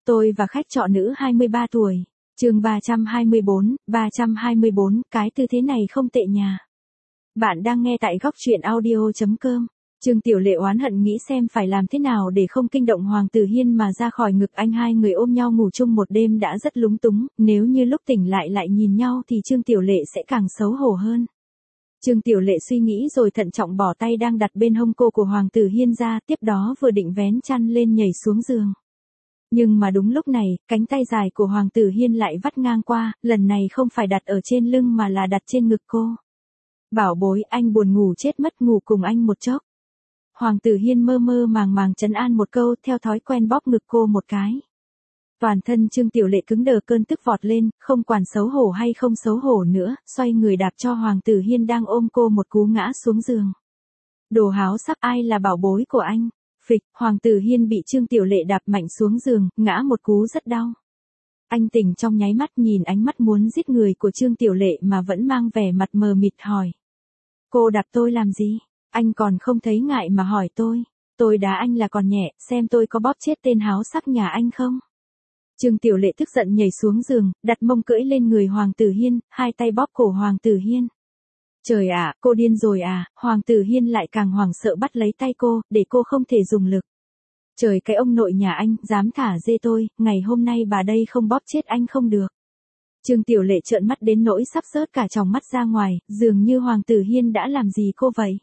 Tôi và khách trọ nữ 23 tuổi. Chương 324, cái tư thế này không tệ nhà. Bạn đang nghe tại góc truyện audio.com. Trương Tiểu Lệ oán hận nghĩ xem phải làm thế nào để không kinh động Hoàng Tử Hiên mà ra khỏi ngực anh. Hai người ôm nhau ngủ chung một đêm đã rất lúng túng, nếu như lúc tỉnh lại nhìn nhau thì Trương Tiểu Lệ sẽ càng xấu hổ hơn. Trương Tiểu Lệ suy nghĩ rồi thận trọng bỏ tay đang đặt bên hông cô của Hoàng Tử Hiên ra, tiếp đó vừa định vén chăn lên nhảy xuống giường. Nhưng mà đúng lúc này, cánh tay dài của Hoàng Tử Hiên lại vắt ngang qua, lần này không phải đặt ở trên lưng mà là đặt trên ngực cô. Bảo bối, anh buồn ngủ chết mất, ngủ cùng anh một chốc. Hoàng Tử Hiên mơ màng trấn an một câu, theo thói quen bóp ngực cô một cái. Toàn thân Trương Tiểu Lệ cứng đờ, cơn tức vọt lên, không quản xấu hổ hay không xấu hổ nữa, xoay người đạp cho Hoàng Tử Hiên đang ôm cô một cú ngã xuống giường. Đồ háo sắc, ai là bảo bối của anh? Phịch, Hoàng Tử Hiên bị Trương Tiểu Lệ đạp mạnh xuống giường, ngã một cú rất đau. Anh tỉnh trong nháy mắt, nhìn ánh mắt muốn giết người của Trương Tiểu Lệ mà vẫn mang vẻ mặt mờ mịt hỏi. Cô đạp tôi làm gì? Anh còn không thấy ngại mà hỏi tôi. Tôi đá anh là còn nhẹ, xem tôi có bóp chết tên háo sắc nhà anh không? Trương Tiểu Lệ tức giận nhảy xuống giường, đặt mông cưỡi lên người Hoàng Tử Hiên, hai tay bóp cổ Hoàng Tử Hiên. Trời ạ, cô điên rồi à? Hoàng Tử Hiên lại càng hoảng sợ bắt lấy tay cô, để cô không thể dùng lực. Trời, cái ông nội nhà anh, dám thả dê tôi, ngày hôm nay bà đây không bóp chết anh không được. Trương Tiểu Lệ trợn mắt đến nỗi sắp rớt cả tròng mắt ra ngoài, dường như Hoàng Tử Hiên đã làm gì cô vậy?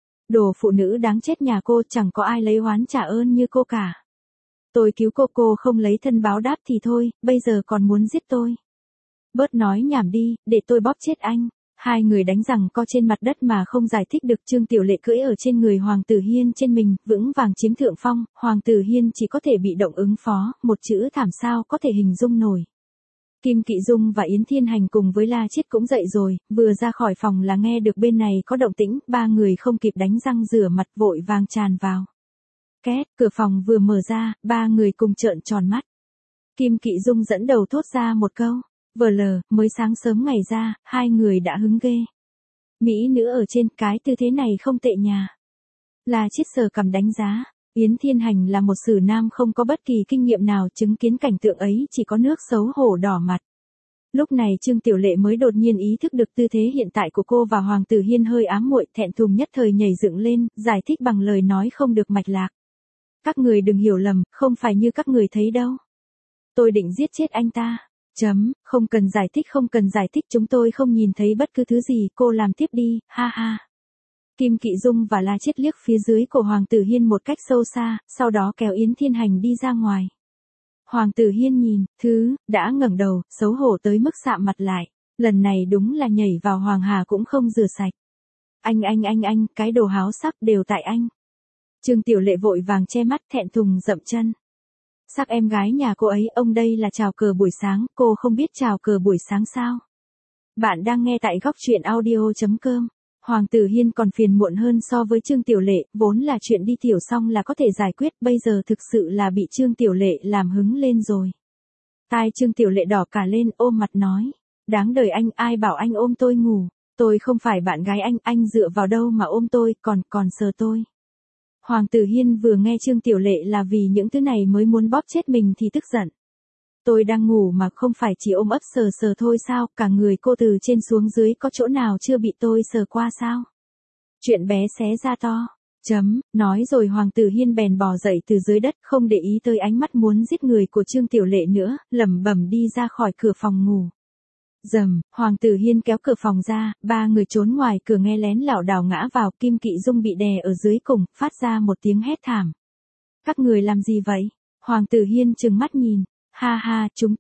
Đồ phụ nữ đáng chết nhà cô, chẳng có ai lấy oán trả ơn như cô cả. Tôi cứu cô không lấy thân báo đáp thì thôi, bây giờ còn muốn giết tôi. Bớt nói nhảm đi, để tôi bóp chết anh. Hai người đánh giằng co trên mặt đất mà không giải thích được. Trương Tiểu Lệ cưỡi ở trên người Hoàng Tử Hiên trên mình, vững vàng chiếm thượng phong, Hoàng Tử Hiên chỉ có thể bị động ứng phó, một chữ thảm sao có thể hình dung nổi. Kim Kỵ Dung và Yến Thiên Hành cùng với La Chiết cũng dậy rồi, vừa ra khỏi phòng là nghe được bên này có động tĩnh, ba người không kịp đánh răng rửa mặt vội vàng tràn vào. Két, cửa phòng vừa mở ra, ba người cùng trợn tròn mắt. Kim Kỵ Dung dẫn đầu thốt ra một câu. Mới sáng sớm ngày ra, hai người đã hứng ghê. Mỹ nữ ở trên, cái tư thế này không tệ nhà. La Chiết sờ cằm đánh giá. Yến Thiên Hành là một sử nam không có bất kỳ kinh nghiệm nào, chứng kiến cảnh tượng ấy chỉ có nước xấu hổ đỏ mặt. Lúc này Trương Tiểu Lệ mới đột nhiên ý thức được tư thế hiện tại của cô và Hoàng Tử Hiên hơi ám muội, thẹn thùng nhất thời nhảy dựng lên, giải thích bằng lời nói không được mạch lạc. Các người đừng hiểu lầm, không phải như các người thấy đâu. Tôi định giết chết anh ta. Không cần giải thích, chúng tôi không nhìn thấy bất cứ thứ gì, cô làm tiếp đi, ha ha. Kim Kỵ Dung và La Chiết liếc phía dưới của Hoàng Tử Hiên một cách sâu xa, sau đó kéo Yến Thiên Hành đi ra ngoài. Hoàng Tử Hiên nhìn, đã ngẩng đầu, xấu hổ tới mức sạm mặt lại, lần này đúng là nhảy vào Hoàng Hà cũng không rửa sạch. Anh, cái đồ háo sắc đều tại anh. Trương Tiểu Lệ vội vàng che mắt thẹn thùng dậm chân. Sắc em gái nhà cô ấy, ông đây là chào cờ buổi sáng, cô không biết chào cờ buổi sáng sao? Bạn đang nghe tại góc truyện audio.com. Hoàng Tử Hiên còn phiền muộn hơn so với Trương Tiểu Lệ, vốn là chuyện đi tiểu xong là có thể giải quyết, bây giờ thực sự là bị Trương Tiểu Lệ làm hứng lên rồi. Tai Trương Tiểu Lệ đỏ cả lên, ôm mặt nói. Đáng đời anh, ai bảo anh ôm tôi ngủ, tôi không phải bạn gái anh dựa vào đâu mà ôm tôi, còn sờ tôi. Hoàng Tử Hiên vừa nghe Trương Tiểu Lệ là vì những thứ này mới muốn bóp chết mình thì tức giận. Tôi đang ngủ mà không phải chỉ ôm ấp sờ thôi sao, cả người cô từ trên xuống dưới có chỗ nào chưa bị tôi sờ qua sao? Chuyện bé xé ra to. Nói rồi Hoàng Tử Hiên bèn bò dậy từ dưới đất, không để ý tới ánh mắt muốn giết người của Trương Tiểu Lệ nữa, lẩm bẩm đi ra khỏi cửa phòng ngủ. Hoàng Tử Hiên kéo cửa phòng ra, ba người trốn ngoài cửa nghe lén lảo đảo ngã vào. Kim Kỵ Dung bị đè ở dưới cùng, phát ra một tiếng hét thảm. Các người làm gì vậy? Hoàng Tử Hiên trừng mắt nhìn. Ha, chúng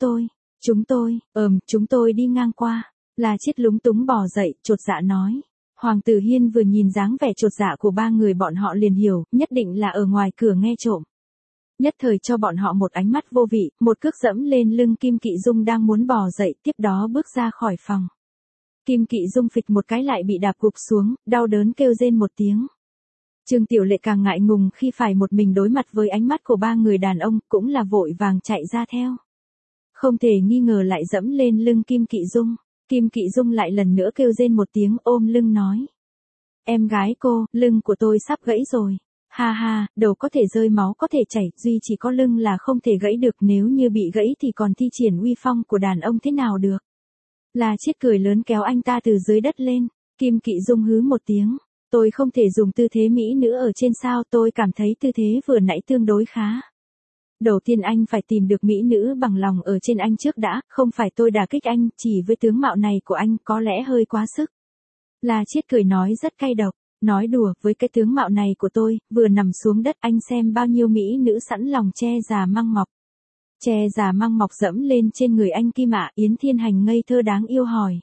tôi đi ngang qua. La Chiết lúng túng bò dậy, chột dạ nói. Hoàng Tử Hiên vừa nhìn dáng vẻ chột dạ của ba người bọn họ liền hiểu, nhất định là ở ngoài cửa nghe trộm. Nhất thời cho bọn họ một ánh mắt vô vị, một cước dẫm lên lưng Kim Kỵ Dung đang muốn bò dậy, tiếp đó bước ra khỏi phòng. Kim Kỵ Dung phịch một cái lại bị đạp gục xuống, đau đớn kêu rên một tiếng. Trương Tiểu Lệ càng ngại ngùng khi phải một mình đối mặt với ánh mắt của ba người đàn ông, cũng là vội vàng chạy ra theo. Không thể nghi ngờ lại dẫm lên lưng Kim Kỵ Dung. Kim Kỵ Dung lại lần nữa kêu rên một tiếng, ôm lưng nói. Em gái cô, lưng của tôi sắp gãy rồi. Ha ha, đầu có thể rơi máu có thể chảy, duy chỉ có lưng là không thể gãy được, nếu như bị gãy thì còn thi triển uy phong của đàn ông thế nào được. La Chiết cười lớn kéo anh ta từ dưới đất lên. Kim Kỵ Dung hứ một tiếng. Tôi không thể dùng tư thế mỹ nữ ở trên sao, tôi cảm thấy tư thế vừa nãy tương đối khá. Đầu tiên anh phải tìm được mỹ nữ bằng lòng ở trên anh trước đã, không phải tôi đả kích anh, chỉ với tướng mạo này của anh có lẽ hơi quá sức. La Chiết cười nói rất cay độc, nói đùa, với cái tướng mạo này của tôi, vừa nằm xuống đất anh xem bao nhiêu mỹ nữ sẵn lòng che già mang mọc. Che già mang mọc dẫm lên trên người anh Kim ạ. Yến Thiên Hành ngây thơ đáng yêu hỏi.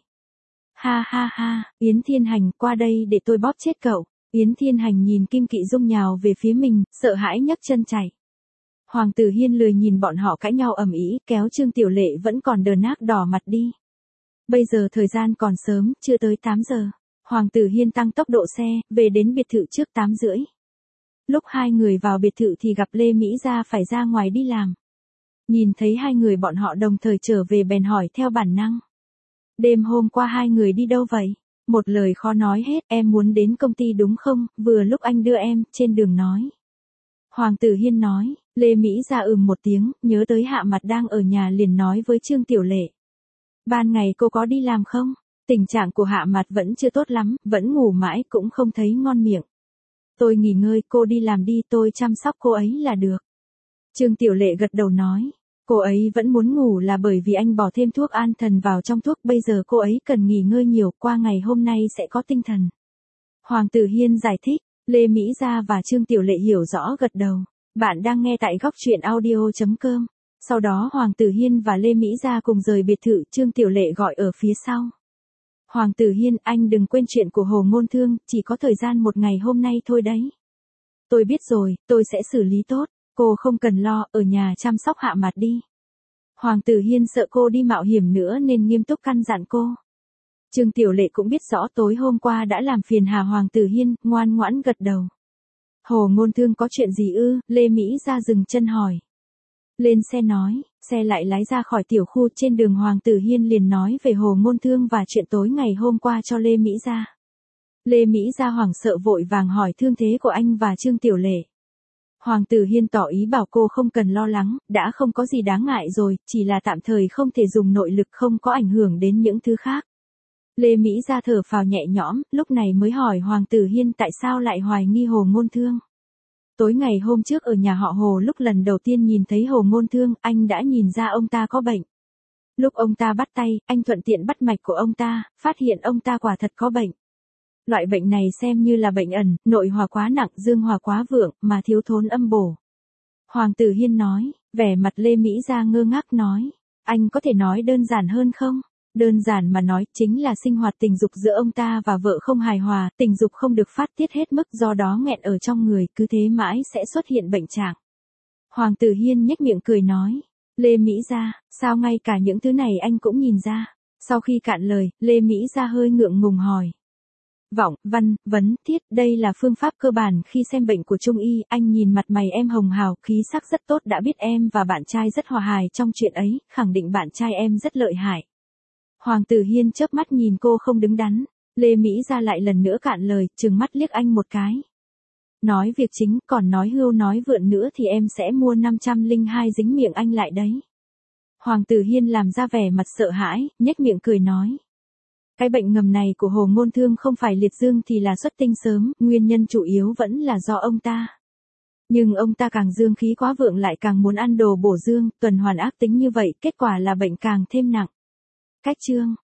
Ha ha ha, Yến Thiên Hành qua đây để tôi bóp chết cậu. Yến Thiên Hành nhìn Kim Kỵ Dung nhào về phía mình, sợ hãi nhấc chân chạy. Hoàng tử Hiên lười nhìn bọn họ cãi nhau ầm ĩ, kéo Trương Tiểu Lệ vẫn còn đờ nác đỏ mặt đi. Bây giờ thời gian còn sớm, chưa tới 8 giờ. Hoàng tử Hiên tăng tốc độ xe, về đến biệt thự trước 8 rưỡi. Lúc hai người vào biệt thự thì gặp Lê Mỹ Gia phải ra ngoài đi làm. Nhìn thấy hai người bọn họ đồng thời trở về bèn hỏi theo bản năng. Đêm hôm qua hai người đi đâu vậy? Một lời khó nói hết, em muốn đến công ty đúng không? Vừa lúc anh đưa em, trên đường nói. Hoàng tử Hiên nói, Lê Mỹ Gia một tiếng, nhớ tới Hạ Mặt đang ở nhà liền nói với Trương Tiểu Lệ. Ban ngày cô có đi làm không? Tình trạng của Hạ Mặt vẫn chưa tốt lắm, vẫn ngủ mãi cũng không thấy ngon miệng. Tôi nghỉ ngơi, cô đi làm đi, tôi chăm sóc cô ấy là được. Trương Tiểu Lệ gật đầu nói, cô ấy vẫn muốn ngủ là bởi vì anh bỏ thêm thuốc an thần vào trong thuốc, bây giờ cô ấy cần nghỉ ngơi nhiều, qua ngày hôm nay sẽ có tinh thần. Hoàng tử Hiên giải thích, Lê Mỹ Gia và Trương Tiểu Lệ hiểu rõ gật đầu. Bạn đang nghe tại góc truyện audio.com. Sau đó Hoàng tử Hiên và Lê Mỹ Gia cùng rời biệt thự, Trương Tiểu Lệ gọi ở phía sau. Hoàng tử Hiên, anh đừng quên chuyện của Hồ Ngôn Thương, chỉ có thời gian một ngày hôm nay thôi đấy. Tôi biết rồi, tôi sẽ xử lý tốt, cô không cần lo, ở nhà chăm sóc Hạ Mặt đi. Hoàng tử Hiên sợ cô đi mạo hiểm nữa nên nghiêm túc căn dặn cô. Trương Tiểu Lệ cũng biết rõ tối hôm qua đã làm phiền hà Hoàng tử Hiên, ngoan ngoãn gật đầu. Hồ Ngôn Thương có chuyện gì ư? Lê Mỹ Gia dừng chân hỏi. Lên xe nói, xe lại lái ra khỏi tiểu khu, trên đường Hoàng tử Hiên liền nói về Hồ Ngôn Thương và chuyện tối ngày hôm qua cho Lê Mỹ Gia. Lê Mỹ Gia hoảng sợ vội vàng hỏi thương thế của anh và Trương Tiểu Lệ. Hoàng tử Hiên tỏ ý bảo cô không cần lo lắng, đã không có gì đáng ngại rồi, chỉ là tạm thời không thể dùng nội lực, không có ảnh hưởng đến những thứ khác. Lê Mỹ Gia thở phào nhẹ nhõm, lúc này mới hỏi Hoàng tử Hiên tại sao lại hoài nghi Hồ Ngôn Thương. Tối ngày hôm trước ở nhà họ Hồ, lúc lần đầu tiên nhìn thấy Hồ Ngôn Thương, anh đã nhìn ra ông ta có bệnh. Lúc ông ta bắt tay, anh thuận tiện bắt mạch của ông ta, phát hiện ông ta quả thật có bệnh. Loại bệnh này xem như là bệnh ẩn, nội hòa quá nặng, dương hòa quá vượng, mà thiếu thốn âm bổ. Hoàng tử Hiên nói, vẻ mặt Lê Mỹ Gia ngơ ngác nói, anh có thể nói đơn giản hơn không? Đơn giản mà nói, chính là sinh hoạt tình dục giữa ông ta và vợ không hài hòa, tình dục không được phát tiết hết mức, do đó nghẹn ở trong người, cứ thế mãi sẽ xuất hiện bệnh trạng. Hoàng tử Hiên nhếch miệng cười nói, Lê Mỹ Gia, sao ngay cả những thứ này anh cũng nhìn ra? Sau khi cạn lời, Lê Mỹ Gia hơi ngượng ngùng hỏi. Vọng, văn, vấn, thiết, đây là phương pháp cơ bản khi xem bệnh của Trung y, anh nhìn mặt mày em hồng hào, khí sắc rất tốt, đã biết em và bạn trai rất hòa hài trong chuyện ấy, khẳng định bạn trai em rất lợi hại. Hoàng tử Hiên chớp mắt nhìn cô không đứng đắn, Lê Mỹ Gia lại lần nữa cạn lời, trừng mắt liếc anh một cái. Nói việc chính, còn nói hưu nói vượn nữa thì em sẽ mua 502 dính miệng anh lại đấy. Hoàng tử Hiên làm ra vẻ mặt sợ hãi, nhếch miệng cười nói. Cái bệnh ngầm này của Hồ Ngôn Thương không phải liệt dương thì là xuất tinh sớm, nguyên nhân chủ yếu vẫn là do ông ta. Nhưng ông ta càng dương khí quá vượng lại càng muốn ăn đồ bổ dương, tuần hoàn ác tính như vậy, kết quả là bệnh càng thêm nặng. Cách chương